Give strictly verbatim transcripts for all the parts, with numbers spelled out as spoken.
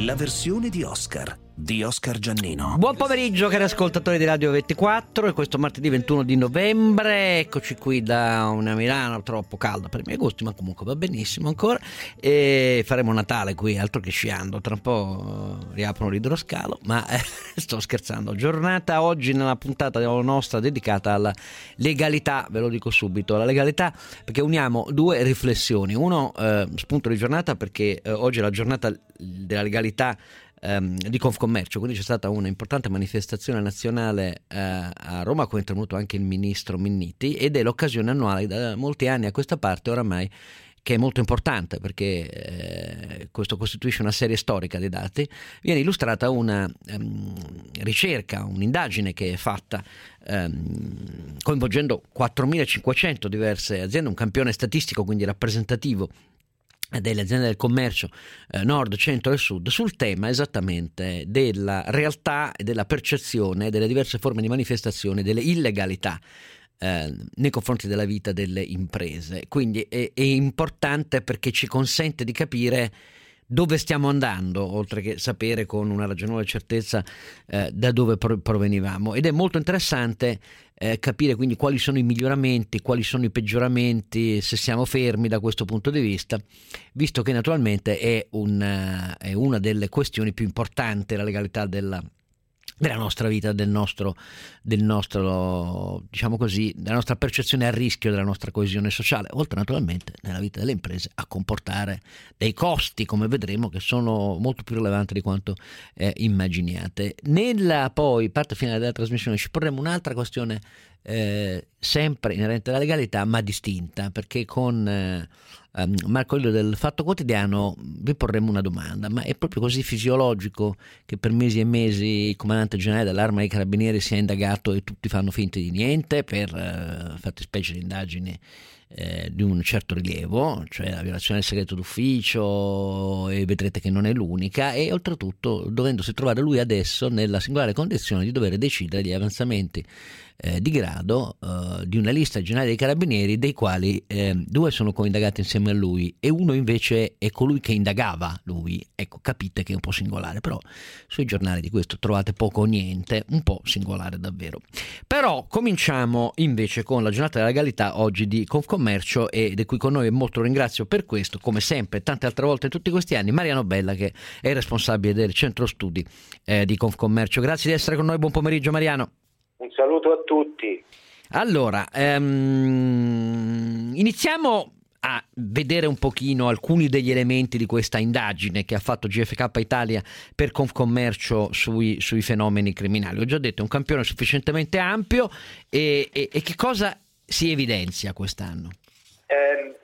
La versione di Oscar di Oscar Giannino. Buon pomeriggio cari ascoltatori di Radio ventiquattro, e questo martedì ventuno di novembre, eccoci qui da una Milano troppo calda per i miei gusti, ma comunque va benissimo ancora, e faremo Natale qui, altro che sciando, tra un po' riaprono l'idroscalo, ma eh, sto scherzando. Giornata oggi nella puntata nostra dedicata alla legalità, ve lo dico subito, la legalità, perché uniamo due riflessioni. Uno eh, spunto di giornata perché eh, oggi è la giornata della legalità di Confcommercio, quindi c'è stata una importante manifestazione nazionale eh, a Roma, a cui è intervenuto anche il ministro Minniti, ed è l'occasione annuale da molti anni a questa parte oramai che è molto importante, perché eh, questo costituisce una serie storica dei dati. Viene illustrata una um, ricerca, un'indagine che è fatta um, coinvolgendo quattromilacinquecento diverse aziende, un campione statistico quindi rappresentativo delle aziende del commercio eh, nord, centro e sud, sul tema esattamente della realtà e della percezione delle diverse forme di manifestazione delle illegalità eh, nei confronti della vita delle imprese. Quindi è, è importante perché ci consente di capire dove stiamo andando, oltre che sapere con una ragionevole certezza eh, da dove provenivamo, ed è molto interessante eh, capire quindi quali sono i miglioramenti, quali sono i peggioramenti, se siamo fermi da questo punto di vista, visto che naturalmente è, un, è una delle questioni più importanti, la legalità della della nostra vita, del nostro, del nostro, diciamo così, della nostra percezione a rischio della nostra coesione sociale, oltre naturalmente nella vita delle imprese a comportare dei costi, come vedremo, che sono molto più rilevanti di quanto eh, immaginiate. Nella poi parte finale della trasmissione ci porremo un'altra questione eh, sempre inerente alla legalità, ma distinta, perché con eh, Marco Elio del Fatto Quotidiano vi porremo una domanda: ma è proprio così fisiologico che per mesi e mesi il comandante generale dell'Arma dei Carabinieri sia indagato e tutti fanno finta di niente per eh, fattispecie di indagini eh, di un certo rilievo, cioè la violazione del segreto d'ufficio, e vedrete che non è l'unica, e oltretutto dovendosi trovare lui adesso nella singolare condizione di dover decidere gli avanzamenti Eh, di grado eh, di una lista generale dei carabinieri, dei quali eh, due sono coindagati insieme a lui e uno invece è colui che indagava lui. Ecco, capite che è un po' singolare, però sui giornali di questo trovate poco o niente, un po' singolare davvero. Però cominciamo invece con la giornata della legalità oggi di Confcommercio, e di cui con noi, e molto lo ringrazio per questo, come sempre tante altre volte in tutti questi anni, Mariano Bella, che è responsabile del centro studi eh, di Confcommercio. Grazie di essere con noi, buon pomeriggio Mariano. Un saluto a tutti. Allora, ehm, iniziamo a vedere un pochino alcuni degli elementi di questa indagine che ha fatto G F K Italia per Confcommercio sui, sui fenomeni criminali. Ho già detto, è un campione sufficientemente ampio, e, e, e che cosa si evidenzia quest'anno? Eh,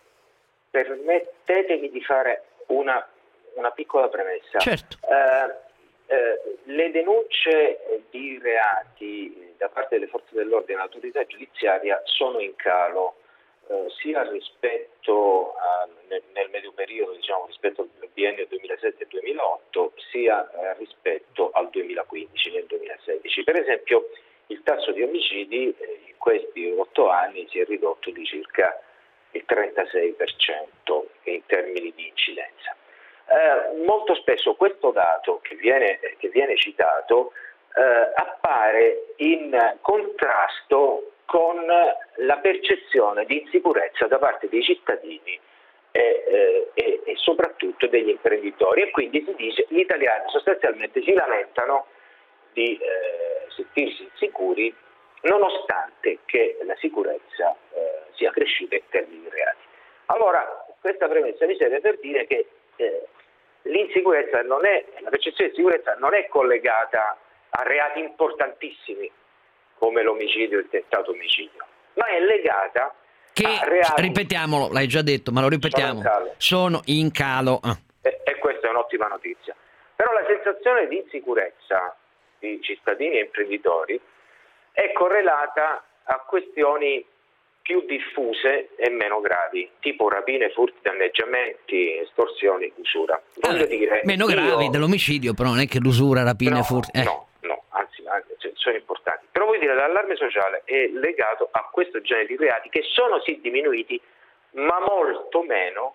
permettetemi di fare una, una piccola premessa. Certo. Eh, Eh, le denunce di reati da parte delle forze dell'ordine e dell'autorità giudiziaria sono in calo, eh, sia rispetto a, nel, nel medio periodo, diciamo rispetto al biennio duemilasette duemilaotto, sia eh, rispetto al duemilaquindici, nel duemilasedici. Per esempio, il tasso di omicidi eh, in questi otto anni si è ridotto di circa il trentasei per cento in termini di incidenza. Eh, molto spesso questo dato che viene, che viene citato eh, appare in contrasto con la percezione di insicurezza da parte dei cittadini e, eh, e, e soprattutto degli imprenditori, e quindi si dice gli italiani sostanzialmente si lamentano di eh, sentirsi insicuri nonostante che la sicurezza eh, sia cresciuta in termini di reati. Allora, questa premessa mi serve per dire che eh, l'insicurezza non è, la percezione di sicurezza non è collegata a reati importantissimi come l'omicidio e il tentato omicidio, ma è legata che, a reati, ripetiamolo, l'hai già detto, ma lo ripetiamo, sono in calo. Sono in calo. Ah. E, e questa è un'ottima notizia. Però la sensazione di insicurezza di cittadini e imprenditori è correlata a questioni più diffuse e meno gravi, tipo rapine, furti, danneggiamenti, estorsioni, usura. Voglio allora, dire, meno io... gravi dell'omicidio, però non è che l'usura, rapine, no, furti... Eh. No, no, anzi, anzi, sono importanti. Però voglio dire, l'allarme sociale è legato a questo genere di reati che sono sì diminuiti, ma molto meno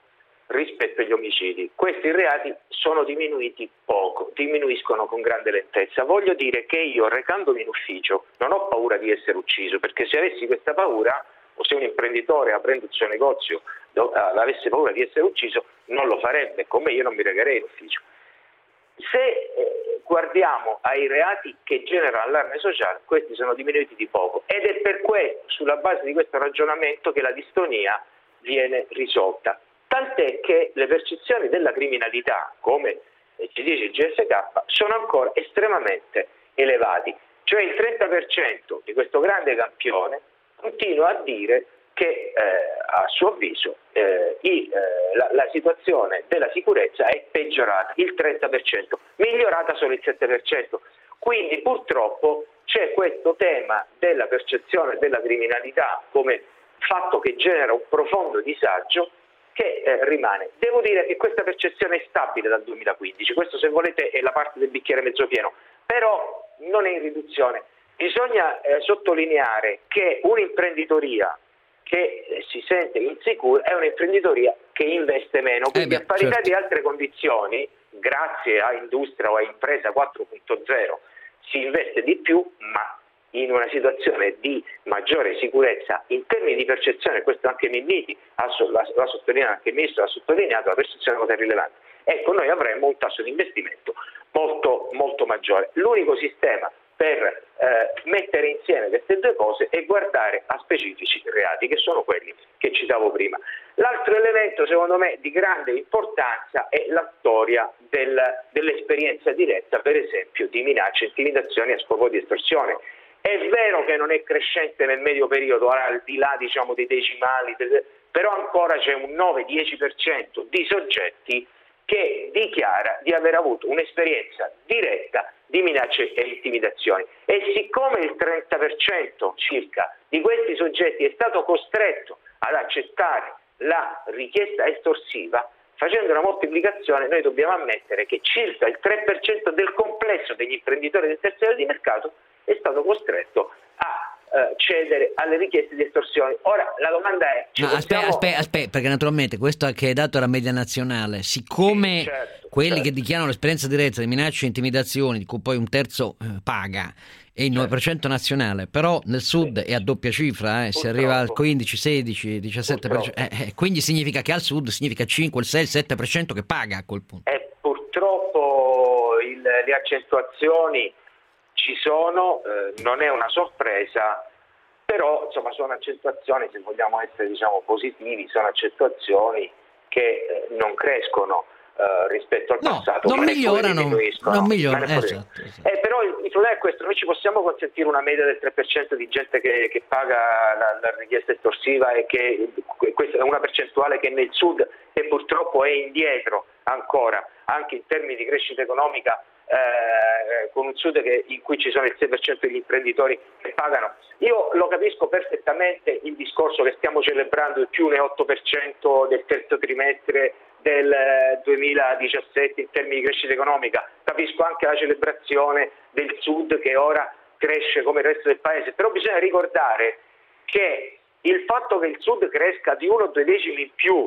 rispetto agli omicidi. Questi reati sono diminuiti poco, diminuiscono con grande lentezza. Voglio dire che io, recandomi in ufficio, non ho paura di essere ucciso, perché se avessi questa paura, o se un imprenditore aprendo il suo negozio avesse paura di essere ucciso, non lo farebbe, come io non mi recherei in ufficio. Se eh, guardiamo ai reati che generano allarme sociale, questi sono diminuiti di poco, ed è per questo, sulla base di questo ragionamento, che la distonia viene risolta. Tant'è che le percezioni della criminalità, come ci dice il G S K, sono ancora estremamente elevati. Cioè il trenta per cento di questo grande campione continua a dire che eh, a suo avviso eh, i, eh, la, la situazione della sicurezza è peggiorata, il trenta per cento, migliorata solo il sette per cento. Quindi purtroppo c'è questo tema della percezione della criminalità come fatto che genera un profondo disagio che eh, rimane. Devo dire che questa percezione è stabile dal duemilaquindici, questo, se volete, è la parte del bicchiere mezzo pieno, però non è in riduzione. Bisogna eh, sottolineare che un'imprenditoria che eh, si sente insicura è un'imprenditoria che investe meno, quindi eh beh, a parità certo. di altre condizioni, grazie a industria o a impresa quattro punto zero, si investe di più, ma in una situazione di maggiore sicurezza in termini di percezione. Questo anche Minniti ha sottolineato, anche il Ministro ha sottolineato, la percezione è una cosa rilevante. Ecco, noi avremmo un tasso di investimento molto, molto maggiore. L'unico sistema per eh, mettere insieme queste due cose è guardare a specifici reati, che sono quelli che citavo prima. L'altro elemento, secondo me, di grande importanza è la storia del, dell'esperienza diretta, per esempio, di minacce, intimidazioni a scopo di estorsione. È vero che non è crescente nel medio periodo, al di là, diciamo, dei decimali, però ancora c'è un nove dieci per cento di soggetti che dichiara di aver avuto un'esperienza diretta di minacce e intimidazioni. E siccome il trenta per cento circa di questi soggetti è stato costretto ad accettare la richiesta estorsiva, facendo una moltiplicazione, noi dobbiamo ammettere che circa il tre per cento del complesso degli imprenditori del terzo livello di mercato è stato costretto a eh, cedere alle richieste di estorsione. Ora la domanda è: no, aspetta, aspetta, aspetta, perché naturalmente questo che è dato alla media nazionale, siccome sì, certo, quelli certo. che dichiarano l'esperienza diretta di minacce e intimidazioni, di cui poi un terzo eh, paga, è il nove per cento nazionale, però nel sud sì. è a doppia cifra, eh, si arriva al quindici, sedici, diciassette per cento, eh, eh, quindi significa che al sud significa cinque, il sei, il sette per cento che paga a quel punto. E purtroppo il, le accentuazioni ci sono, eh, non è una sorpresa, però insomma sono accentuazioni, se vogliamo essere, diciamo, positivi, sono accentuazioni che eh, non crescono eh, rispetto al no, passato, non ma migliorano, non migliorano, esatto, esatto. Eh, però il, il problema è questo: noi ci possiamo consentire una media del tre per cento di gente che, che paga la, la richiesta estorsiva, e che questa è una percentuale che nel sud, e purtroppo è indietro ancora anche in termini di crescita economica, Eh, con un sud che, in cui ci sono il sei per cento degli imprenditori che pagano. Io lo capisco perfettamente il discorso che stiamo celebrando il più ne otto per cento del terzo trimestre del duemiladiciassette in termini di crescita economica, capisco anche la celebrazione del sud che ora cresce come il resto del paese, però bisogna ricordare che il fatto che il sud cresca di uno o due decimi in più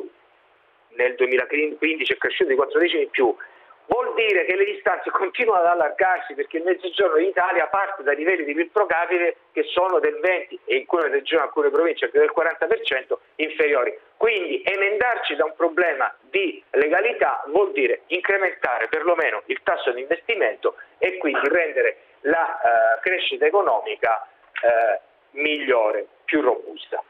nel duemilaquindici, è cresciuto di quattro decimi in più, vuol dire che le distanze continuano ad allargarsi, perché il mezzogiorno d'Italia parte da livelli di P I L pro capite che sono del venti e in alcune regioni, alcune province anche del quaranta per cento inferiori. Quindi emendarci da un problema di legalità vuol dire incrementare perlomeno il tasso di investimento e quindi rendere la uh, crescita economica uh, migliore, più robusta.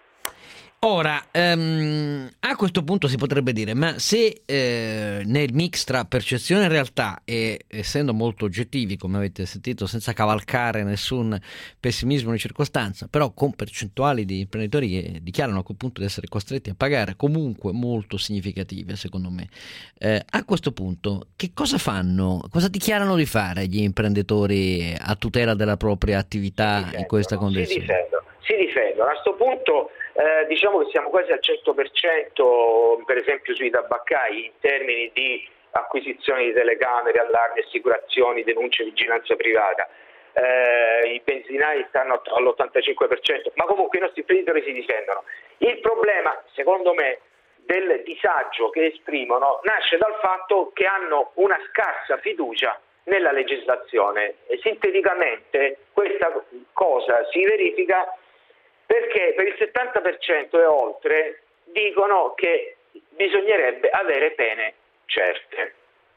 Ora, um, a questo punto si potrebbe dire, ma se eh, nel mix tra percezione e realtà, e essendo molto oggettivi, come avete sentito, senza cavalcare nessun pessimismo di circostanza, però con percentuali di imprenditori che dichiarano a quel punto di essere costretti a pagare comunque molto significative, secondo me, eh, a questo punto che cosa fanno? Cosa dichiarano di fare gli imprenditori a tutela della propria attività in questa condizione? Si difendono, si difendono. A questo punto Eh, diciamo che siamo quasi al cento per cento, per esempio sui tabaccai, in termini di acquisizioni di telecamere, allarmi, assicurazioni, denunce, vigilanza privata. Eh, i benzinai stanno all'ottantacinque per cento, ma comunque i nostri imprenditori si difendono. Il problema, secondo me, del disagio che esprimono nasce dal fatto che hanno una scarsa fiducia nella legislazione. E sinteticamente questa cosa si verifica perché per il settanta per cento e oltre dicono che bisognerebbe avere pene certe.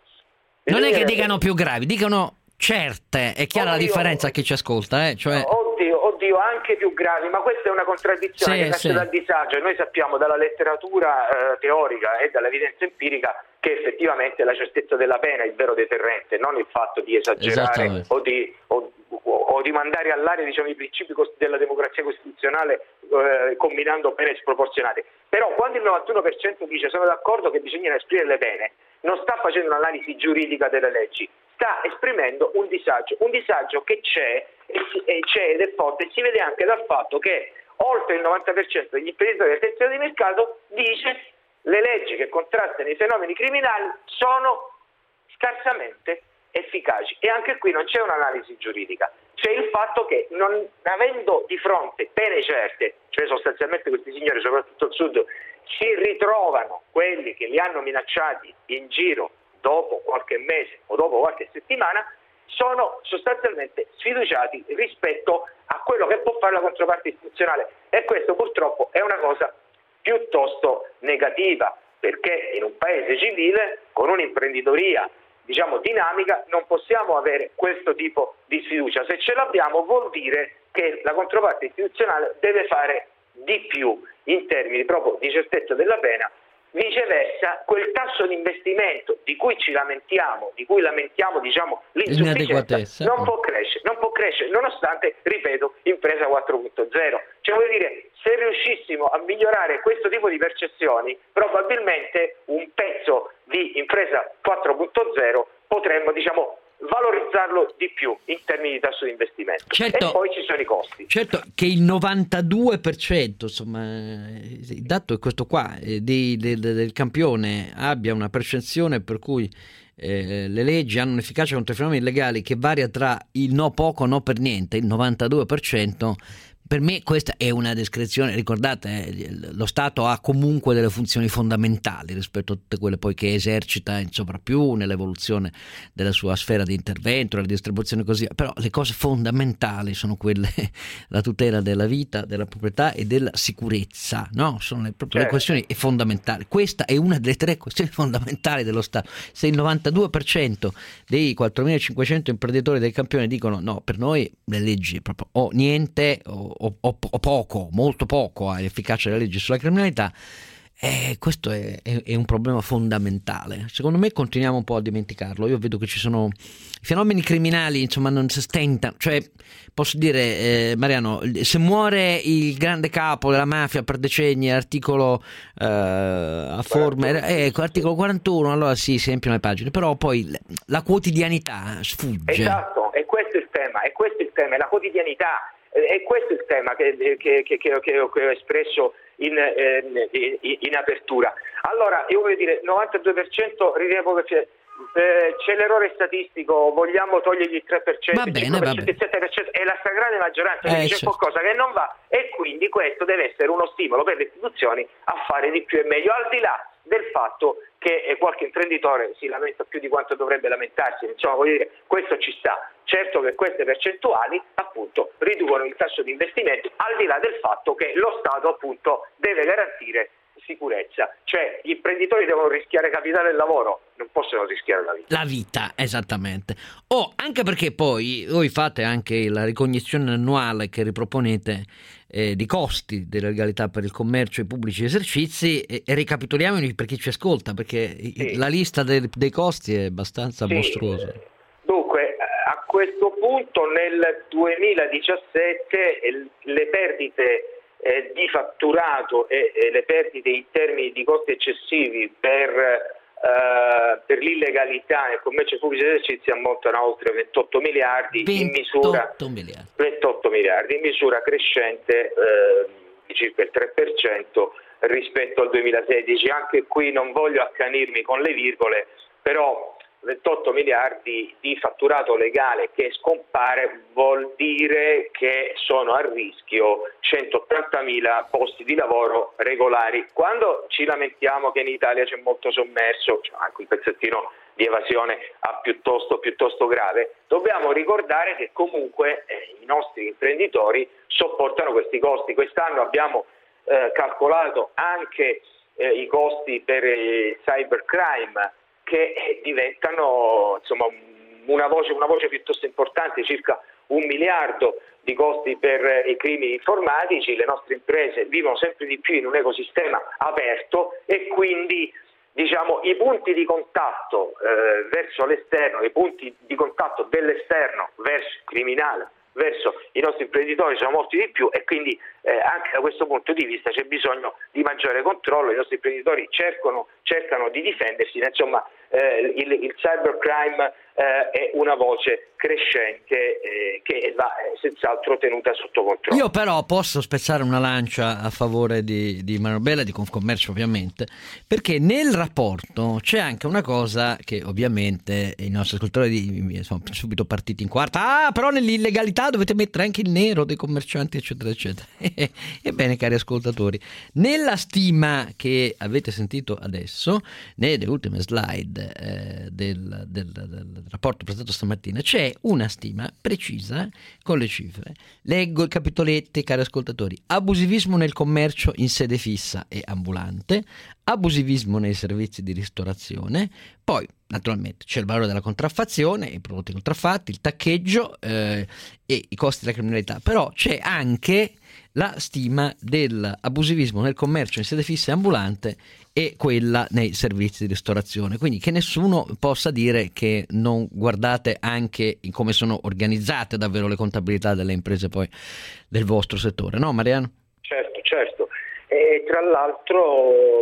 Non è che dicano più gravi, dicono certe. È chiara oddio, la differenza a chi ci ascolta, eh? Cioè... Oddio, oddio, anche più gravi, ma questa è una contraddizione sì, che nasce sì. dal disagio. E noi sappiamo dalla letteratura eh, teorica e dall'evidenza empirica che effettivamente la certezza della pena è il vero deterrente, non il fatto di esagerare o di, o, o di mandare all'aria, diciamo, i principi della democrazia costituzionale eh, combinando pene sproporzionate. Però quando il novantuno per cento dice sono d'accordo che bisogna esprimere le pene, non sta facendo un'analisi giuridica delle leggi, sta esprimendo un disagio, un disagio che c'è e, si, e c'è ed è forte, e si vede anche dal fatto che oltre il novanta per cento degli imprenditori del settore di mercato dice le leggi che contrastano i fenomeni criminali sono scarsamente efficaci. E anche qui non c'è un'analisi giuridica, c'è il fatto che non avendo di fronte pene certe, cioè sostanzialmente questi signori, soprattutto al sud, si ritrovano quelli che li hanno minacciati in giro dopo qualche mese o dopo qualche settimana, sono sostanzialmente sfiduciati rispetto a quello che può fare la controparte istituzionale, e questo purtroppo è una cosa piuttosto negativa, perché in un paese civile con un'imprenditoria, diciamo, dinamica non possiamo avere questo tipo di sfiducia. Se ce l'abbiamo vuol dire che la controparte istituzionale deve fare di più in termini proprio di certezza della pena. Viceversa, quel tasso di investimento di cui ci lamentiamo, di cui lamentiamo, diciamo, l'insufficienza, non può crescere, non può crescere, nonostante, ripeto, impresa quattro punto zero. Cioè, vuol dire, se riuscissimo a migliorare questo tipo di percezioni, probabilmente un pezzo di impresa quattro punto zero potremmo, diciamo, valorizzarlo di più in termini di tasso di investimento. Certo, e poi ci sono i costi. Certo che il novantadue per cento, insomma, il dato è questo qua, di, de, de, del campione abbia una percezione per cui eh, le leggi hanno un'efficacia contro i fenomeni illegali che varia tra il no poco, no per niente, il novantadue per cento. Per me questa è una descrizione, ricordate, eh, lo Stato ha comunque delle funzioni fondamentali rispetto a tutte quelle poi che esercita in sovrappiù nell'evoluzione della sua sfera di intervento, la distribuzione e così via, però le cose fondamentali sono quelle, la tutela della vita, della proprietà e della sicurezza, no? Sono le, proprio certo. le questioni fondamentali. Questa è una delle tre questioni fondamentali dello Stato. Se il novantadue per cento dei quattromilacinquecento imprenditori del campione dicono no, per noi le leggi proprio o niente o O, o, o poco, molto poco ha efficacia delle leggi sulla criminalità, eh, questo è, è, è un problema fondamentale. Secondo me continuiamo un po' a dimenticarlo. Io vedo che ci sono i fenomeni criminali, insomma, non si stentano. Cioè, posso dire, eh, Mariano, se muore il grande capo della mafia per decenni, articolo eh, a forma, ecco, articolo quarantuno, allora sì, si empiano le pagine, però poi la quotidianità sfugge. Esatto, e questo è il tema, e questo è il tema, è la quotidianità. E questo è il tema che, che, che, che, che ho espresso in, in, in apertura. Allora, io voglio dire, novantadue per cento rilevo che c'è, eh, c'è l'errore statistico, vogliamo togliergli il tre per cento, va bene, il cinque per cento, va bene. il sette per cento, è la stragrande maggioranza, quindi eh, c'è certo. qualcosa che non va, e quindi questo deve essere uno stimolo per le istituzioni a fare di più e meglio, al di là del fatto che qualche imprenditore si lamenta più di quanto dovrebbe lamentarsi. Insomma, voglio dire, questo ci sta. Certo che queste percentuali appunto riducono il tasso di investimento, al di là del fatto che lo Stato appunto deve garantire sicurezza, cioè gli imprenditori devono rischiare capitale e lavoro, non possono rischiare la vita. La vita, esattamente. Oh, anche perché poi voi fate anche la ricognizione annuale che riproponete eh, di costi della legalità per il commercio e i pubblici esercizi, e, e ricapitoliamoli per chi ci ascolta, perché sì. la lista dei, dei costi è abbastanza sì. mostruosa. Dunque, a questo punto nel duemiladiciassette le perdite Eh, di fatturato e, e le perdite in termini di costi eccessivi per, eh, per l'illegalità nel commercio pubblico e esercizi ammontano a oltre ventotto miliardi, in misura miliardi. ventotto miliardi in misura crescente eh, di circa il tre per cento rispetto al duemilasedici. Anche qui non voglio accanirmi con le virgole, però ventotto miliardi di fatturato legale che scompare vuol dire che sono a rischio centottantamila posti di lavoro regolari. Quando ci lamentiamo che in Italia c'è molto sommerso, c'è anche un pezzettino di evasione a piuttosto, piuttosto grave, dobbiamo ricordare che comunque eh, i nostri imprenditori sopportano questi costi. Quest'anno abbiamo eh, calcolato anche eh, i costi per il cybercrime, che diventano insomma una voce, una voce piuttosto importante, circa un miliardo di costi per i crimini informatici. Le nostre imprese vivono sempre di più in un ecosistema aperto e quindi diciamo i punti di contatto eh, verso l'esterno, i punti di contatto dell'esterno verso il criminale, verso i nostri imprenditori sono molti di più, e quindi eh, anche da questo punto di vista c'è bisogno di maggiore controllo. I nostri imprenditori cercano, cercano di difendersi, insomma eh, il, il cybercrime eh, è una voce crescente eh, che va eh, senz'altro tenuta sotto controllo. Io però posso spezzare una lancia a favore di, di Mariano Bella e di Confcommercio, ovviamente, perché nel rapporto c'è anche una cosa che ovviamente i nostri ascoltatori sono subito partiti in quarta: ah, però nell'illegalità dovete mettere anche il nero dei commercianti, eccetera eccetera. Ebbene, cari ascoltatori, nella stima che avete sentito adesso, nelle ultime slide eh, del, del, del rapporto presentato stamattina, c'è una stima precisa con le cifre. Leggo i capitoletti, cari ascoltatori: abusivismo nel commercio in sede fissa e ambulante, abusivismo nei servizi di ristorazione, poi naturalmente c'è il valore della contraffazione, i prodotti contraffatti, il taccheggio eh, e i costi della criminalità, però c'è anche la stima dell'abusivismo nel commercio in sede fissa e ambulante e quella nei servizi di ristorazione, quindi che nessuno possa dire che non guardate anche in come sono organizzate davvero le contabilità delle imprese poi del vostro settore, no Mariano? Certo, certo, e tra l'altro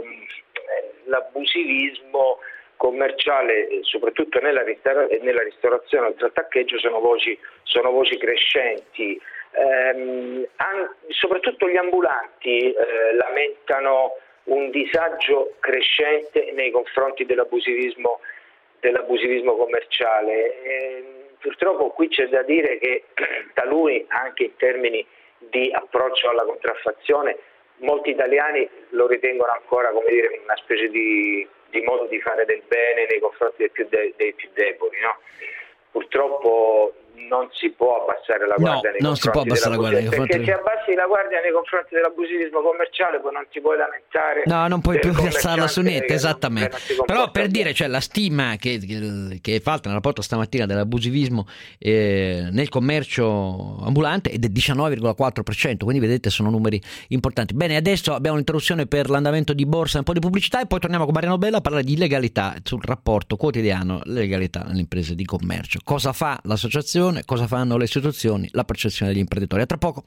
l'abusivismo commerciale, soprattutto nella, ristora- nella ristorazione, oltre al taccheggio, sono voci, sono voci crescenti. Ehm, an- soprattutto gli ambulanti eh, lamentano un disagio crescente nei confronti dell'abusivismo, dell'abusivismo commerciale. Ehm, purtroppo qui c'è da dire che taluni, anche in termini di approccio alla contraffazione, molti italiani lo ritengono ancora, come dire, una specie di, di modo di fare del bene nei confronti dei più, de- dei più deboli, no? Purtroppo non si può abbassare la guardia no, nei non si può abbassare la guardia nei confronti, perché se abbassi la guardia nei confronti dell'abusivismo commerciale poi non ti puoi lamentare. No, non puoi più piazzarla su niente, esattamente. Non, però per dire, cioè la stima che, che, che è fatta nel rapporto stamattina dell'abusivismo eh, nel commercio ambulante è del diciannove virgola quattro per cento, quindi vedete sono numeri importanti. Bene, adesso abbiamo un'interruzione per l'andamento di borsa, un po' di pubblicità e poi torniamo con Mariano Bella a parlare di legalità sul rapporto quotidiano legalità nelle imprese di commercio. Cosa fa l'associazione, cosa fanno le istituzioni, la percezione degli imprenditori. A tra poco.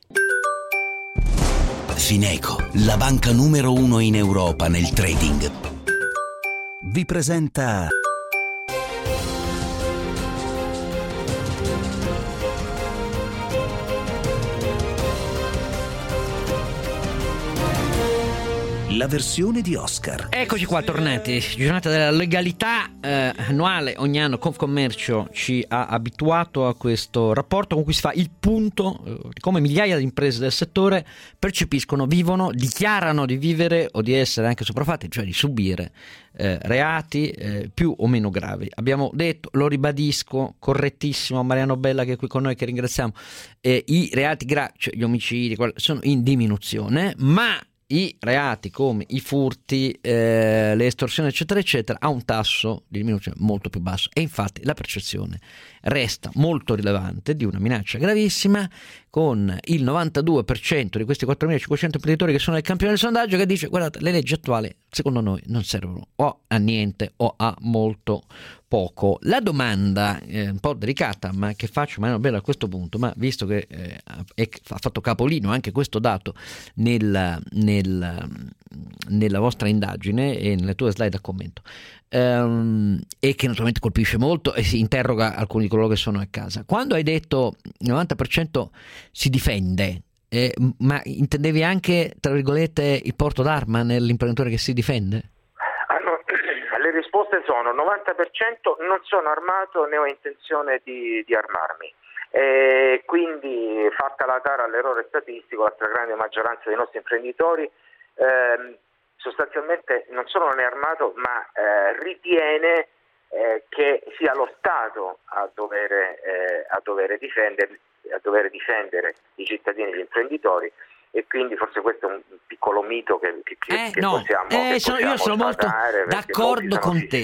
Fineco, la banca numero uno in Europa nel trading, vi presenta la versione di Oscar. Eccoci qua, tornati. Giornata della legalità eh, annuale, ogni anno Confcommercio ci ha abituato a questo rapporto con cui si fa il punto eh, di come migliaia di imprese del settore percepiscono, vivono, dichiarano di vivere o di essere anche sopraffatti, cioè di subire eh, reati eh, più o meno gravi. Abbiamo detto, lo ribadisco, correttissimo, Mariano Bella che è qui con noi, che ringraziamo, eh, i reati gravi, cioè gli omicidi, sono in diminuzione, ma i reati come i furti, eh, le estorsioni eccetera eccetera ha un tasso di diminuzione molto più basso, e infatti la percezione resta molto rilevante di una minaccia gravissima, con il novantadue per cento di questi quattromilacinquecento imprenditori che sono nel campione del sondaggio che dice: guardate, le leggi attuali secondo noi non servono o a niente o a molto poco. La domanda eh, un po' delicata, ma che faccio Mariano Bella a questo punto, ma visto che eh, è, ha fatto capolino anche questo dato nel, nel, nella vostra indagine e nelle tue slide a commento, ehm, e che naturalmente colpisce molto e si interroga alcuni di coloro che sono a casa, quando hai detto il novanta per cento si difende, eh, ma intendevi anche, tra virgolette, il porto d'arma nell'imprenditore che si difende? Le risposte sono novanta per cento non sono armato né ho intenzione di, di armarmi. E quindi, fatta la tara all'errore statistico, la stragrande maggioranza dei nostri imprenditori ehm, sostanzialmente non solo non è armato, ma eh, ritiene eh, che sia lo Stato a dover, eh, a dover difendere, a dover difendere i cittadini e gli imprenditori. E quindi forse questo è un piccolo mito che, che, eh, che no. possiamo, eh, che sono, possiamo io sono molto d'accordo con te,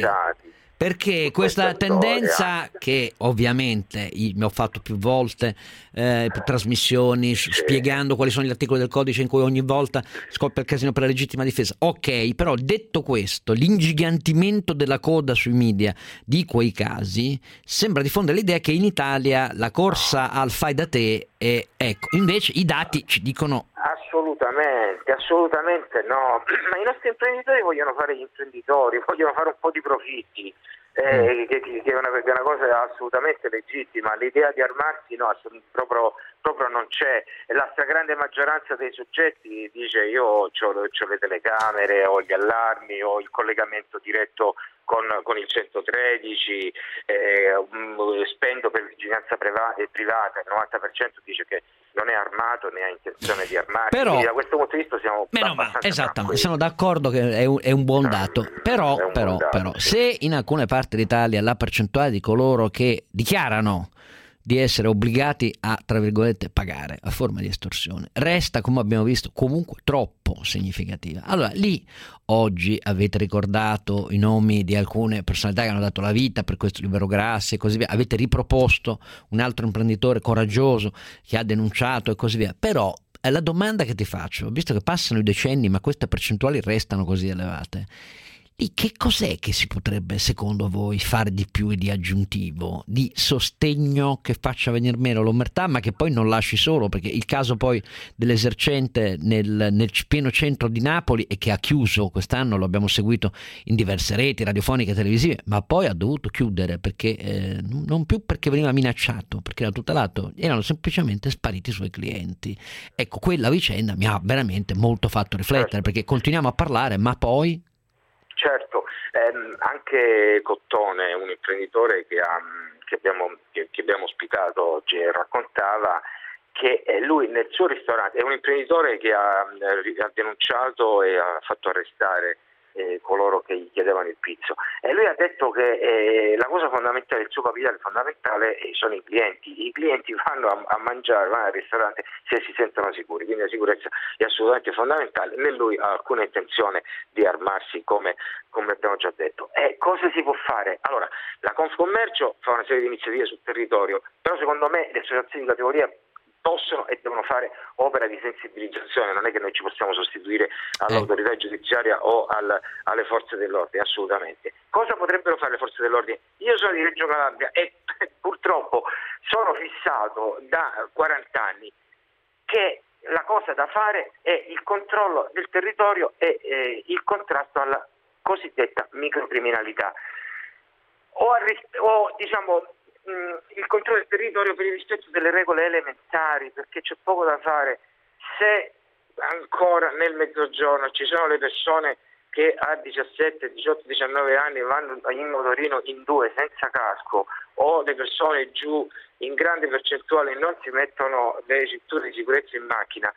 perché questa tendenza che ovviamente mi ho fatto più volte eh, trasmissioni sì. spiegando quali sono gli articoli del codice in cui ogni volta scoppia il casino per la legittima difesa, ok, però detto questo, l'ingigantimento della coda sui media di quei casi sembra diffondere l'idea che in Italia la corsa al fai da te è, ecco, invece i dati ci dicono assolutamente, assolutamente no, ma i nostri imprenditori vogliono fare gli imprenditori, vogliono fare un po' di profitti, eh, che, che, è una, che è una cosa assolutamente legittima. L'idea di armarsi no, proprio, proprio non c'è. La stragrande maggioranza dei soggetti dice io ho le telecamere, ho gli allarmi, ho il collegamento diretto con, con il centotredici, eh, spendo per vigilanza privata, privata, il novanta per cento dice che non è armato né ha intenzione di armarsi. Però, quindi da questo punto di vista siamo meno abbastanza esattamente, sono d'accordo che è un, è un buon dato, però, un però, buon dato, però sì. Se in alcune parti d'Italia la percentuale di coloro che dichiarano di essere obbligati a, tra virgolette, pagare a forma di estorsione resta, come abbiamo visto, comunque troppo significativa, allora lì oggi avete ricordato i nomi di alcune personalità che hanno dato la vita per questo Libero Grassi e così via, avete riproposto un altro imprenditore coraggioso che ha denunciato e così via, però la domanda che ti faccio, visto che passano i decenni ma queste percentuali restano così elevate, lì che cos'è che si potrebbe secondo voi fare di più e di aggiuntivo, di sostegno che faccia venire meno l'omertà ma che poi non lasci solo, perché il caso poi dell'esercente nel, nel pieno centro di Napoli e che ha chiuso quest'anno, lo abbiamo seguito in diverse reti radiofoniche e televisive, ma poi ha dovuto chiudere perché eh, non più perché veniva minacciato, perché era tutelato, erano semplicemente spariti i suoi clienti. Ecco, quella vicenda mi ha veramente molto fatto riflettere, perché continuiamo a parlare ma poi certo, ehm, anche Cottone, un imprenditore che, ha, che, abbiamo, che, che abbiamo ospitato oggi, raccontava che lui nel suo ristorante, è un imprenditore che ha, ha denunciato e ha fatto arrestare eh, coloro che gli chiedevano il pizzo, e lui ha detto che eh, la cosa fondamentale, il suo capitale fondamentale eh, sono i clienti. I clienti vanno a, a mangiare, vanno al ristorante se si sentono sicuri, quindi la sicurezza è assolutamente fondamentale. Né lui ha alcuna intenzione di armarsi, come, come abbiamo già detto. E cosa si può fare? Allora, la Confcommercio fa una serie di iniziative sul territorio, però secondo me le associazioni di categoria possono e devono fare opera di sensibilizzazione, non è che noi ci possiamo sostituire all'autorità giudiziaria o al, alle forze dell'ordine, assolutamente. Cosa potrebbero fare le forze dell'ordine? Io sono di Reggio Calabria e purtroppo sono fissato da quaranta anni che la cosa da fare è il controllo del territorio e eh, il contrasto alla cosiddetta microcriminalità o, arri- o diciamo il controllo del territorio per il rispetto delle regole elementari, perché c'è poco da fare. Se ancora nel mezzogiorno ci sono le persone che a diciassette, diciotto, diciannove anni vanno in motorino in due senza casco, o le persone giù in grande percentuale non si mettono le cinture di sicurezza in macchina,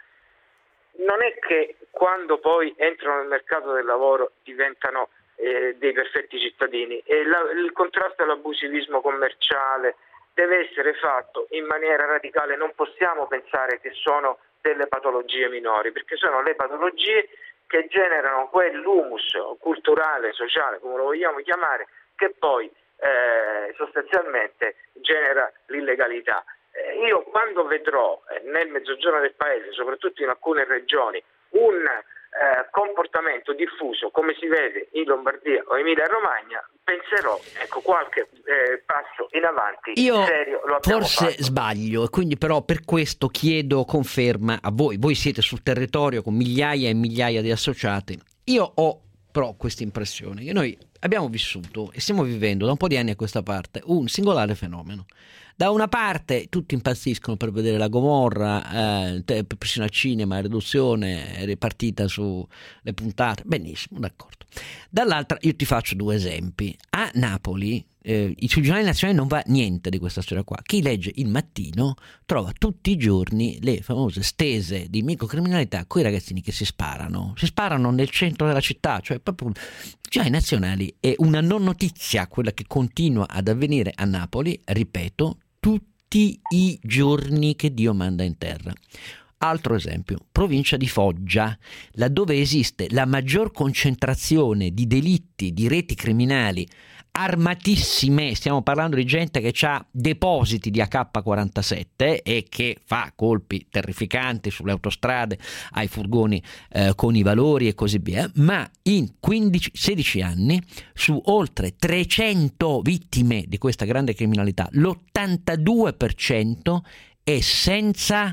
non è che quando poi entrano nel mercato del lavoro diventano Eh, dei perfetti cittadini, e la, il contrasto all'abusivismo commerciale deve essere fatto in maniera radicale. Non possiamo pensare che sono delle patologie minori, perché sono le patologie che generano quell'humus culturale, sociale, come lo vogliamo chiamare, che poi eh, sostanzialmente genera l'illegalità. Eh, io quando vedrò eh, nel mezzogiorno del paese, soprattutto in alcune regioni, un Eh, comportamento diffuso come si vede in Lombardia o Emilia Romagna, penserò, ecco, qualche eh, passo in avanti io serio lo abbiamo forse fatto. Sbaglio, e quindi però per questo chiedo conferma a voi. Voi siete sul territorio con migliaia e migliaia di associati. Io ho però questa impressione che noi abbiamo vissuto e stiamo vivendo da un po' di anni a questa parte un singolare fenomeno Da una parte tutti impazziscono per vedere la Gomorra, eh, persino al cinema, riduzione è ripartita sulle puntate, benissimo, d'accordo. Dall'altra io ti faccio due esempi. A Napoli eh, sui giornali nazionali non va niente di questa storia qua. Chi legge Il Mattino trova tutti i giorni le famose stese di microcriminalità con i ragazzini che si sparano si sparano nel centro della città, cioè proprio giornali nazionali. È una non notizia quella che continua ad avvenire a Napoli, ripeto, tutti i giorni che Dio manda in terra. Altro esempio, provincia di Foggia, laddove esiste la maggior concentrazione di delitti, di reti criminali armatissime. Stiamo parlando di gente che ha depositi di A K quarantasette e che fa colpi terrificanti sulle autostrade, ai furgoni eh, con i valori e così via, ma in quindici sedici anni su oltre trecento vittime di questa grande criminalità l'ottantadue per cento è senza,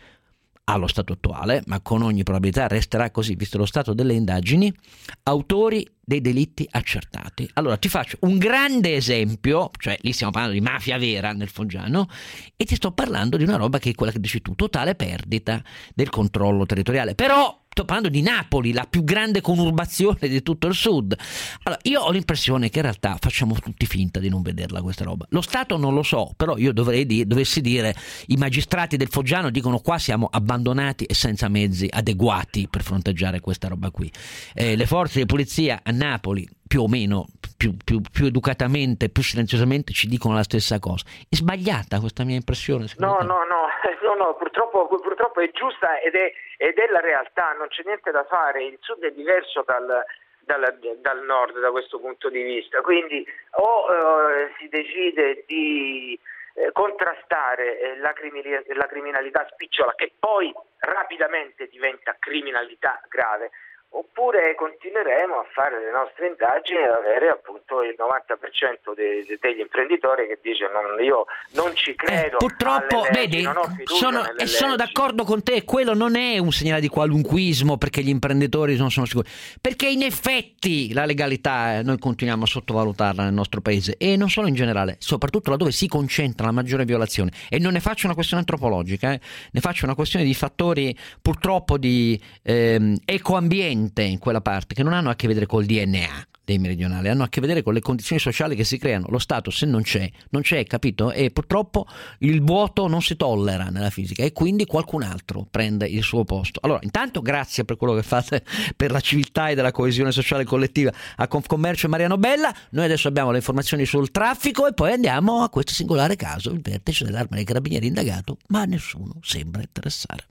allo stato attuale, ma con ogni probabilità resterà così visto lo stato delle indagini, autori dei delitti accertati. Allora ti faccio un grande esempio, cioè lì stiamo parlando di mafia vera nel foggiano, e ti sto parlando di una roba che è quella che dici tu, totale perdita del controllo territoriale. Però sto parlando di Napoli, la più grande conurbazione di tutto il sud. Allora, io ho l'impressione che in realtà facciamo tutti finta di non vederla questa roba. Lo Stato non lo so, però io dovrei dire, dovessi dire, i magistrati del foggiano dicono qua siamo abbandonati e senza mezzi adeguati per fronteggiare questa roba qui. Eh, le forze di polizia a Napoli più o meno, più, più, più educatamente, più silenziosamente ci dicono la stessa cosa. È sbagliata questa mia impressione? No, no, no, no, no, purtroppo, purtroppo è giusta ed è, ed è la realtà, non c'è niente da fare. Il sud è diverso dal, dal, dal nord da questo punto di vista, quindi o eh, si decide di eh, contrastare eh, la, crimi- la criminalità spicciola, che poi rapidamente diventa criminalità grave, oppure continueremo a fare le nostre indagini e avere appunto il novanta per cento de- de- degli imprenditori che dice non, io non ci credo. Eh, purtroppo, leggi, vedi, non ho sono, e sono d'accordo con te, quello non è un segnale di qualunquismo perché gli imprenditori non sono sicuri, perché in effetti la legalità eh, noi continuiamo a sottovalutarla nel nostro paese, e non solo in generale, soprattutto laddove si concentra la maggiore violazione. E non ne faccio una questione antropologica, eh, ne faccio una questione di fattori purtroppo di ehm, ecoambiente in quella parte, che non hanno a che vedere col D N A dei meridionali, hanno a che vedere con le condizioni sociali che si creano. Lo Stato, se non c'è, non c'è, capito? E purtroppo il vuoto non si tollera nella fisica, e quindi qualcun altro prende il suo posto. Allora, intanto grazie per quello che fate per la civiltà e della coesione sociale collettiva a Confcommercio e Mariano Bella. Noi adesso abbiamo le informazioni sul traffico e poi andiamo a questo singolare caso, il vertice dell'Arma dei Carabinieri indagato, ma a nessuno sembra interessare.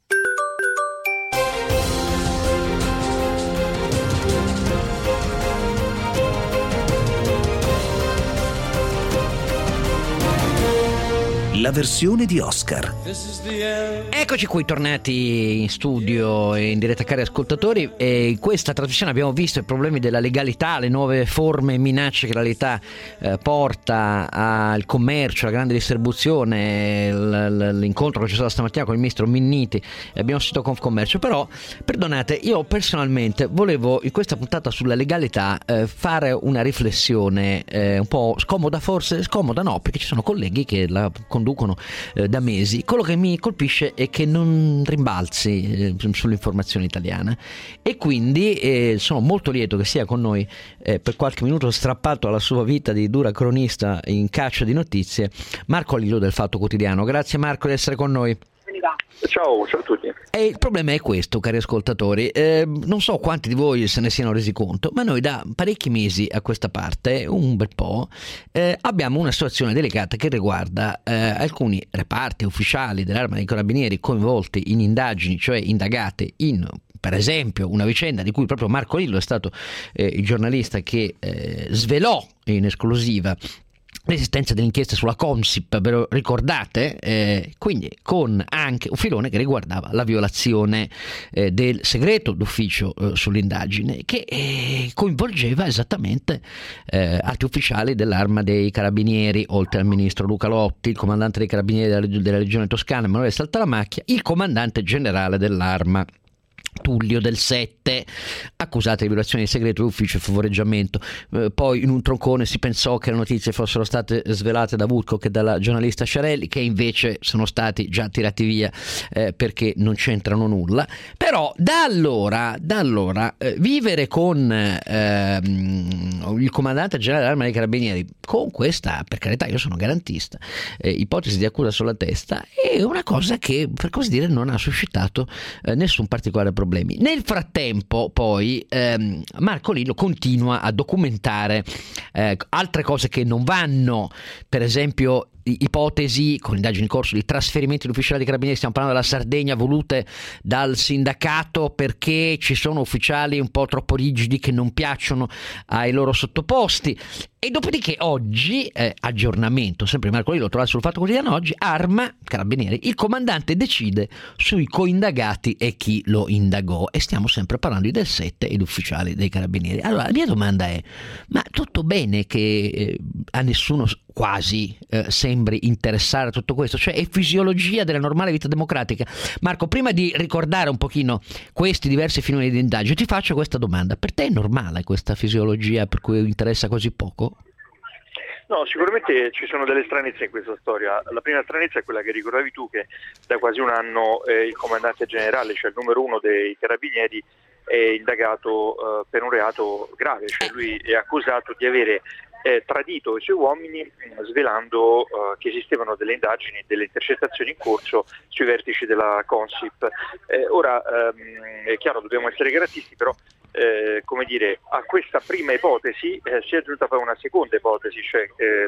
La versione di Oscar. Eccoci qui tornati in studio e in diretta, cari ascoltatori, e in questa trasmissione abbiamo visto i problemi della legalità, le nuove forme e minacce che la legalità eh, porta al commercio, alla grande distribuzione, l- l'incontro che c'è stato stamattina con il ministro Minniti, abbiamo sentito Confcommercio. Però perdonate, io personalmente volevo in questa puntata sulla legalità eh, fare una riflessione eh, un po' scomoda, forse scomoda no, perché ci sono colleghi che la conducono eh, da mesi. Quello che mi colpisce è che non rimbalzi eh, sull'informazione italiana, e quindi eh, sono molto lieto che sia con noi eh, per qualche minuto, strappato alla sua vita di dura cronista in caccia di notizie, Marco Lillo del Fatto Quotidiano. Grazie Marco di essere con noi. Ciao, ciao a tutti. E il problema è questo, cari ascoltatori, eh, non so quanti di voi se ne siano resi conto, ma noi da parecchi mesi a questa parte, un bel po', eh, abbiamo una situazione delicata che riguarda eh, alcuni reparti ufficiali dell'Arma dei Carabinieri coinvolti in indagini, cioè indagate in, per esempio, una vicenda di cui proprio Marco Lillo è stato eh, il giornalista che eh, svelò in esclusiva l'esistenza dell'inchiesta sulla Consip, ve lo ricordate? Eh, quindi con anche un filone che riguardava la violazione eh, del segreto d'ufficio eh, sull'indagine, che eh, coinvolgeva esattamente eh, atti ufficiali dell'Arma dei Carabinieri, oltre al ministro Luca Lotti, il comandante dei Carabinieri della, della Regione Toscana Emanuele Saltalamacchia, il comandante generale dell'Arma Tullio Del Sette, accusata di violazione di segreto d'ufficio e favoreggiamento. Eh, poi in un troncone si pensò che le notizie fossero state svelate da Woodcock e dalla giornalista Sciarelli, che invece sono stati già tirati via eh, perché non c'entrano nulla. Però da allora, da allora eh, vivere con eh, il comandante generale dell'Arma dei Carabinieri, con questa, per carità, io sono garantista, eh, ipotesi di accusa sulla testa, è una cosa che, per così dire, non ha suscitato eh, nessun particolare problema. Nel frattempo poi ehm, Marco Lillo continua a documentare eh, altre cose che non vanno, per esempio ipotesi con indagini in corso di trasferimenti di ufficiali dei carabinieri, stiamo parlando della Sardegna, volute dal sindacato perché ci sono ufficiali un po' troppo rigidi che non piacciono ai loro sottoposti. E dopodiché oggi, eh, aggiornamento, sempre Marco Lillo, trovato sul Fatto Quotidiano oggi, Arma, Carabinieri, il comandante decide sui coindagati e chi lo indagò, e stiamo sempre parlando di Del Sette ed ufficiali dei Carabinieri. Allora la mia domanda è, ma tutto bene che eh, a nessuno quasi eh, sembri interessare a tutto questo, cioè è fisiologia della normale vita democratica? Marco, prima di ricordare un pochino questi diversi filoni di indagine, ti faccio questa domanda: per te è normale questa fisiologia per cui interessa così poco? No, sicuramente ci sono delle stranezze in questa storia. La prima stranezza è quella che ricordavi tu, che da quasi un anno eh, il comandante generale, cioè il numero uno dei carabinieri, è indagato eh, per un reato grave, cioè lui è accusato di avere eh, tradito i suoi uomini svelando eh, che esistevano delle indagini, delle intercettazioni in corso sui vertici della Consip. Eh, ora ehm, è chiaro, dobbiamo essere garantisti, però Eh, come dire, a questa prima ipotesi eh, si è aggiunta poi una seconda ipotesi, cioè eh,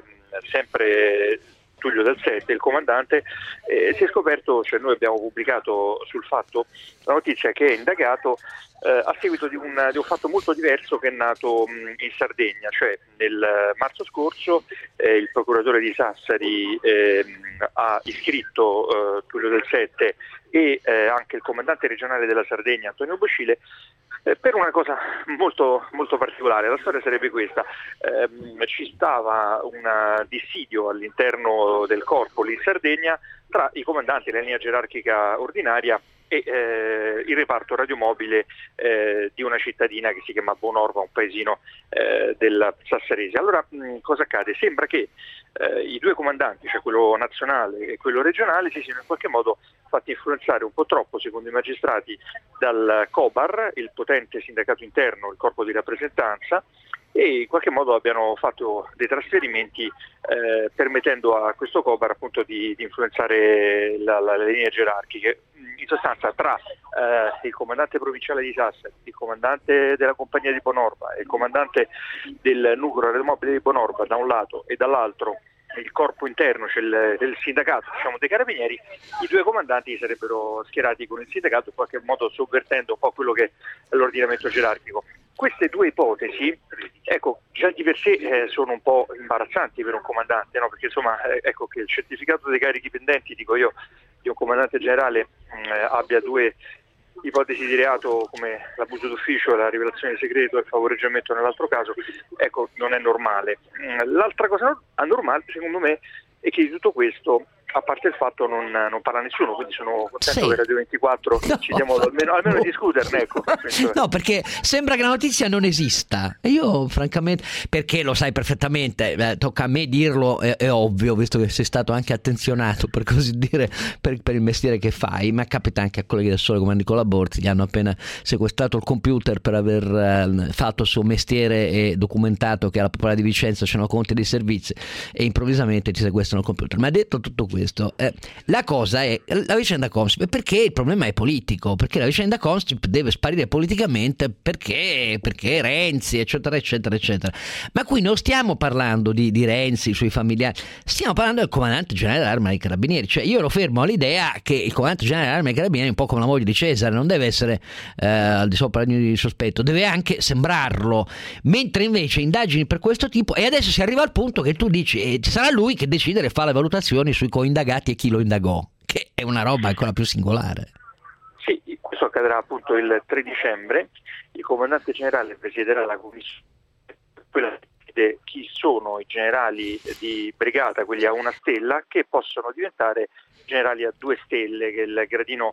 sempre Tullio Del Sette, il comandante, eh, si è scoperto, cioè noi abbiamo pubblicato sul Fatto la notizia che è indagato eh, a seguito di un, di un fatto molto diverso che è nato mh, in Sardegna, cioè nel marzo scorso eh, il procuratore di Sassari eh, ha iscritto eh, Tullio Del Sette e eh, anche il comandante regionale della Sardegna, Antonio Bocile, per una cosa molto, molto particolare. La storia sarebbe questa: eh, ci stava un dissidio all'interno del corpo lì in Sardegna tra i comandanti, la linea gerarchica ordinaria, e eh, il reparto radiomobile eh, di una cittadina che si chiama Bonorva, un paesino eh, del Sassarese. Allora mh, cosa accade? Sembra che eh, i due comandanti, cioè quello nazionale e quello regionale, si siano in qualche modo fatti influenzare un po' troppo, secondo i magistrati, dal COBAR, il potente sindacato interno, il corpo di rappresentanza, e in qualche modo abbiano fatto dei trasferimenti eh, permettendo a questo COBAR appunto di, di influenzare la, la, le linee gerarchiche. In sostanza, tra eh, il comandante provinciale di Sassari, il comandante della compagnia di Bonorva e il comandante del nucleo radiomobile di Bonorva da un lato, e dall'altro il corpo interno, cioè il, il sindacato, diciamo, dei carabinieri, i due comandanti sarebbero schierati con il sindacato, in qualche modo sovvertendo un po' quello che è l'ordinamento gerarchico. Queste due ipotesi, ecco, già di per sé eh, sono un po' imbarazzanti per un comandante, no? Perché insomma, eh, ecco che il certificato dei carichi pendenti, dico io, di un comandante generale mh, abbia due ipotesi di reato come l'abuso d'ufficio, la rivelazione di segreto e il favoreggiamento nell'altro caso, ecco, non è normale. L'altra cosa anormale, secondo me, è che di tutto questo, a parte il fatto, non, non parla nessuno, quindi sono contento sì. che Radio ventiquattro no, ci diamo almeno, almeno no. discuterne, ecco. No, perché sembra che la notizia non esista, e io francamente, perché lo sai perfettamente, eh, tocca a me dirlo, è, è ovvio, visto che sei stato anche attenzionato, per così dire, per, per il mestiere che fai, ma capita anche a colleghi del Sole come Nicola Borzi, gli hanno appena sequestrato il computer per aver eh, fatto il suo mestiere e documentato che alla Popolare di Vicenza c'erano conti dei servizi, e improvvisamente ti sequestrano il computer. Ma detto tutto questo, Eh, la cosa è la vicenda Consip, perché il problema è politico, perché la vicenda Consip deve sparire politicamente perché, perché Renzi eccetera eccetera eccetera. Ma qui non stiamo parlando di, di Renzi, i suoi familiari, stiamo parlando del comandante generale dell'Arma dei Carabinieri. Cioè io lo fermo all'idea che il comandante generale dell'Arma dei Carabinieri è un po' come la moglie di Cesare, non deve essere eh, al di sopra di sospetto, deve anche sembrarlo, mentre invece indagini per questo tipo, e adesso si arriva al punto che tu dici eh, sarà lui che decidere e fa le valutazioni sui coindagati indagati e chi lo indagò, che è una roba ancora più singolare. Sì, questo accadrà appunto il tre dicembre. Il comandante generale presiederà la commissione, quella decide chi sono i generali di brigata, quelli a una stella, che possono diventare generali a due stelle, che è il gradino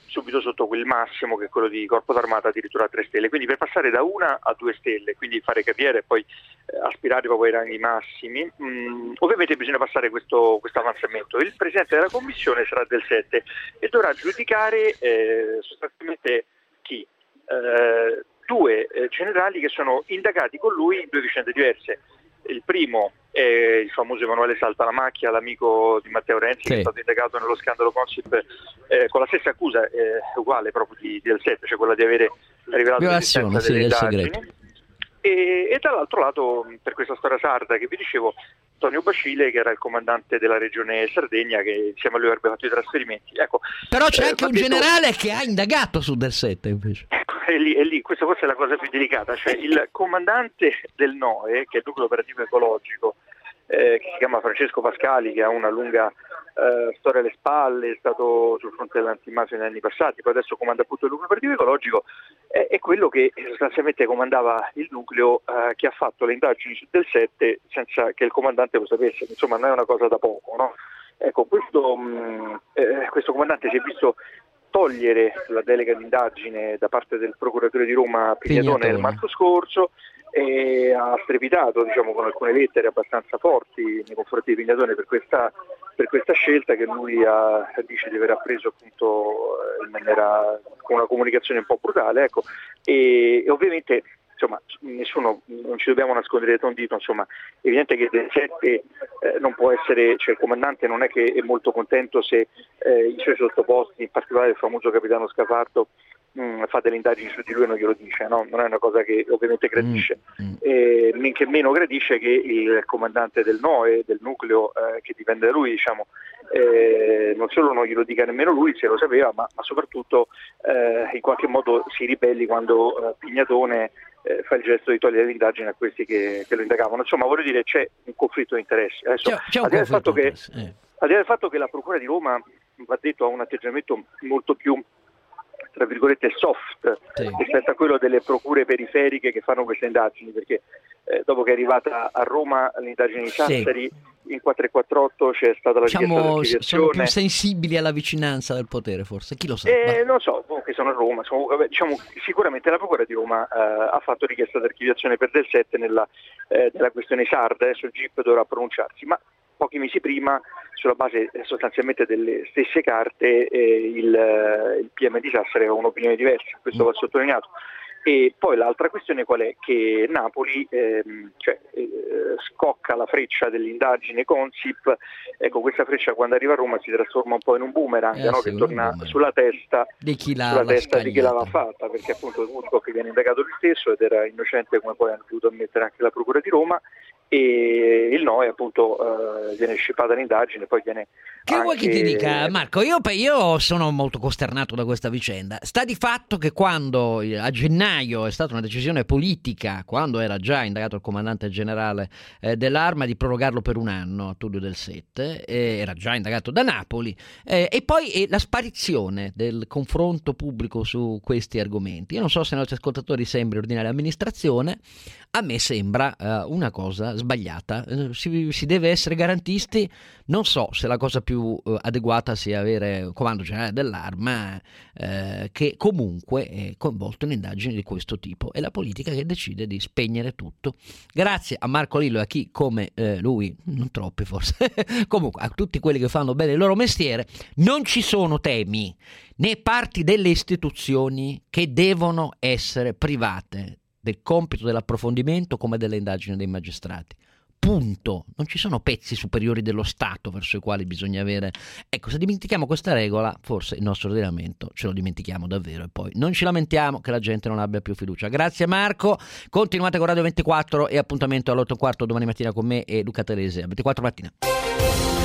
subito sotto quel massimo che è quello di Corpo d'Armata, addirittura a tre stelle. Quindi per passare da una a due stelle, quindi fare carriera e poi eh, aspirare proprio ai ranghi massimi, mh, ovviamente bisogna passare questo, questo avanzamento. Il presidente della commissione sarà del sette e dovrà giudicare eh, sostanzialmente chi? Eh, due eh, generali che sono indagati con lui in due vicende diverse. Il primo è il famoso Emanuele Saltalamacchia, l'amico di Matteo Renzi, sì, che è stato indagato nello scandalo Consip eh, con la stessa accusa eh, uguale proprio di, di del sette, cioè quella di avere rivelato l'esistenza delle indagini. E, e dall'altro lato, per questa storia sarda che vi dicevo, Antonio Bacile, che era il comandante della regione Sardegna, che insieme a lui avrebbe fatto i trasferimenti. Ecco, però c'è eh, anche un detto... generale che ha indagato su del sette invece. Ecco, è lì, è lì, questa forse è la cosa più delicata, cioè il comandante del N O E, che è il nucleo operativo ecologico, eh, che si chiama Francesco Pascali, che ha una lunga eh, storia alle spalle, è stato sul fronte dell'antimafia negli anni passati, poi adesso comanda appunto il nucleo operativo ecologico, è, è quello che sostanzialmente comandava il nucleo eh, che ha fatto le indagini su del sette senza che il comandante lo sapesse, insomma non è una cosa da poco, no? Ecco, questo, mh, eh, questo comandante si è visto togliere la delega d'indagine da parte del procuratore di Roma Pignatone nel marzo scorso e ha strepitato, diciamo, con alcune lettere abbastanza forti nei confronti di Pignatone per questa, per questa scelta che lui ha, dice di aver appreso appunto in maniera con una comunicazione un po' brutale, ecco, e, e ovviamente insomma nessuno, non ci dobbiamo nascondere dietro un dito, insomma è evidente che del sette eh, non può essere, cioè il comandante non è che è molto contento se eh, i suoi sottoposti, in particolare il famoso capitano Scafardo, mh, fa delle indagini su di lui e non glielo dice, no? Non è una cosa che ovviamente gradisce, mm, mm. E men che meno gradisce che il comandante del N O E, del nucleo eh, che dipende da lui, diciamo, eh, non solo non glielo dica nemmeno lui se lo sapeva, ma, ma soprattutto eh, in qualche modo si ribelli quando eh, Pignatone Eh, fa il gesto di togliere l'indagine a questi che, che lo indagavano. Insomma, voglio dire, c'è un conflitto di interessi. Adesso, c'è, c'è un al, di conflitto che, eh. al di là del fatto che la Procura di Roma, va detto, ha un atteggiamento molto più, tra virgolette, soft, sì, rispetto a quello delle procure periferiche che fanno queste indagini, perché eh, dopo che è arrivata a Roma l'indagine di Sassari, sì, in quattrocentoquarantotto c'è stata la diciamo, richiesta d'archiviazione. Sono più sensibili alla vicinanza del potere, forse, chi lo sa? Eh, non so, comunque sono a Roma, sono, diciamo, sicuramente la Procura di Roma eh, ha fatto richiesta d'archiviazione per del sette nella, eh, nella questione sarda, adesso il G I P dovrà pronunciarsi, ma pochi mesi prima, sulla base eh, sostanzialmente delle stesse carte, eh, il, eh, il P M di Sassari aveva un'opinione diversa, questo mm. va sottolineato. E poi l'altra questione qual è? Che Napoli ehm, cioè, eh, scocca la freccia dell'indagine Consip, ecco, questa freccia quando arriva a Roma si trasforma un po' in un boomerang, eh, no? Che torna boomerang. sulla testa, di chi, l'ha, sulla testa di chi l'aveva fatta, perché appunto Woodcock viene indagato lui stesso ed era innocente, come poi hanno dovuto ammettere anche la Procura di Roma, e il N O E appunto eh, viene scippata l'indagine, poi viene che anche... vuoi che ti dica, Marco? Io, io sono molto costernato da questa vicenda. Sta di fatto che quando a gennaio è stata una decisione politica, quando era già indagato il comandante generale eh, dell'Arma, di prorogarlo per un anno a Tullio del Sette, eh, era già indagato da Napoli, eh, e poi eh, la sparizione del confronto pubblico su questi argomenti. Io non so se ai nostri ascoltatori sembri ordinaria amministrazione, a me sembra eh, una cosa sbagliata. Eh, si, si deve essere garantisti. Non so se la cosa più eh, adeguata sia avere un comando generale dell'Arma eh, che comunque è coinvolto in indagini di questo tipo. È la politica che decide di spegnere tutto. Grazie a Marco Lillo e a chi come eh, lui, non troppi forse, comunque a tutti quelli che fanno bene il loro mestiere, non ci sono temi né parti delle istituzioni che devono essere private del compito dell'approfondimento come delle indagini dei magistrati. Punto. Non ci sono pezzi superiori dello Stato verso i quali bisogna avere. Ecco, se dimentichiamo questa regola, forse il nostro ordinamento ce lo dimentichiamo davvero e poi non ci lamentiamo che la gente non abbia più fiducia. Grazie Marco, continuate con Radio ventiquattro e appuntamento alle otto e un quarto domani mattina con me e Luca Telese a ventiquattro mattina.